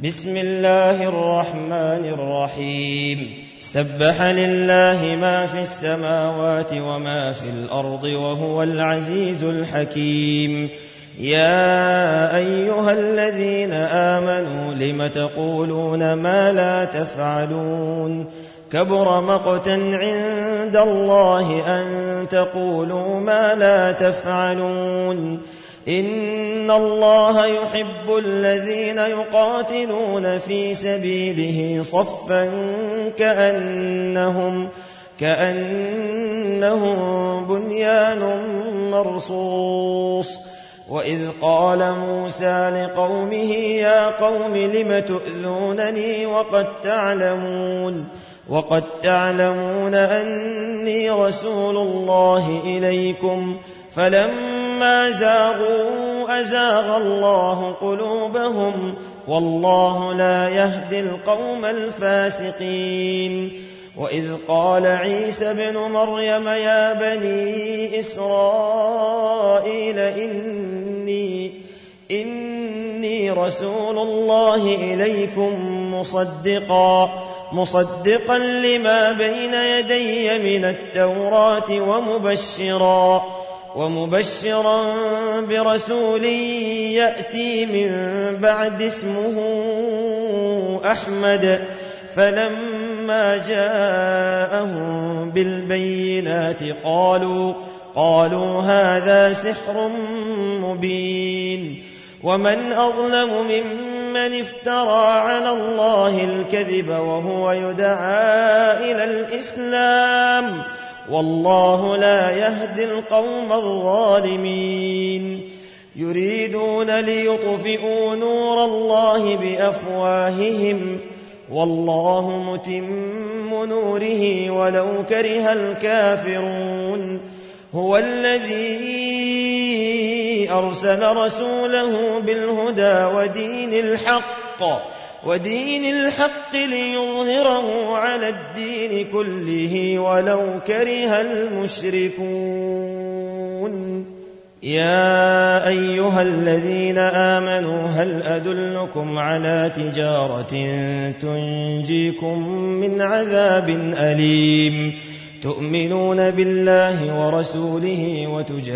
بسم الله الرحمن الرحيم سبح لله ما في السماوات وما في الأرض وهو العزيز الحكيم يا أيها الذين آمنوا لم تقولون ما لا تفعلون كبر مقتا عند الله أن تقولوا ما لا تفعلون إن الله يحب الذين يقاتلون في سبيله صفا كأنهم بنيان مرصوص وإذ قال موسى لقومه يا قوم لم تؤذونني وقد تعلمون أني رسول الله إليكم فلما زاغوا أزاغ الله قلوبهم والله لا يهدي القوم الفاسقين وإذ قال عيسى ابن مريم يا بني إسرائيل إني رسول الله إليكم مصدقا لما بين يدي من التوراة ومبشرا برسول يأتي من بعد اسمه أحمد فلما جاءهم بالبينات قالوا هذا سحر مبين ومن أظلم ممن افترى على الله الكذب وهو يدعى إلى الإسلام والله لا يهدي القوم الظالمين يريدون ليطفئوا نور الله بأفواههم والله متم نوره ولو كره الكافرون هو الذي أرسل رسوله بالهدى ودين الحق ليظهره على الدين كله ولو كره المشركون يا أيها الذين آمنوا هل أدلكم على تجارة تنجيكم من عذاب أليم تؤمنون بالله ورسوله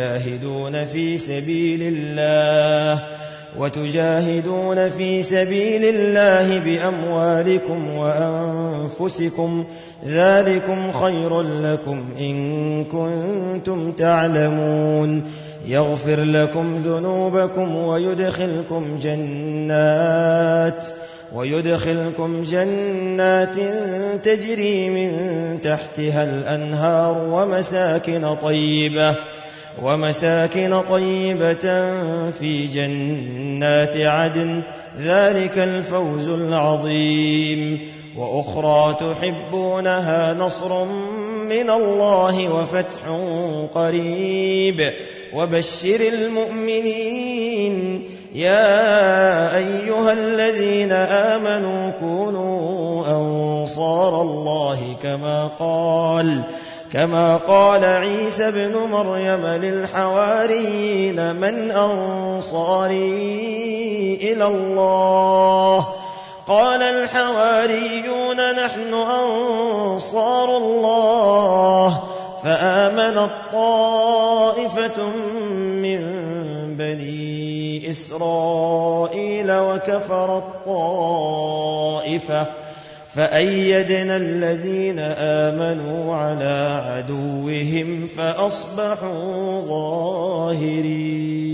وتجاهدون في سبيل الله بأموالكم وأنفسكم ذلكم خير لكم إن كنتم تعلمون يغفر لكم ذنوبكم ويدخلكم جنات تجري من تحتها الأنهار ومساكن طيبة في جنات عدن ذلك الفوز العظيم وأخرى تحبونها نصر من الله وفتح قريب وبشر المؤمنين يا أيها الذين آمنوا كونوا أنصار الله كما قال عيسى ابن مريم للحواريين من أنصاري إلى الله قال الحواريون نحن أنصار الله فآمنت طائفة من بني إسرائيل وكفرت طائفة فأيدنا الذين آمنوا على عدوهم فأصبحوا ظاهرين.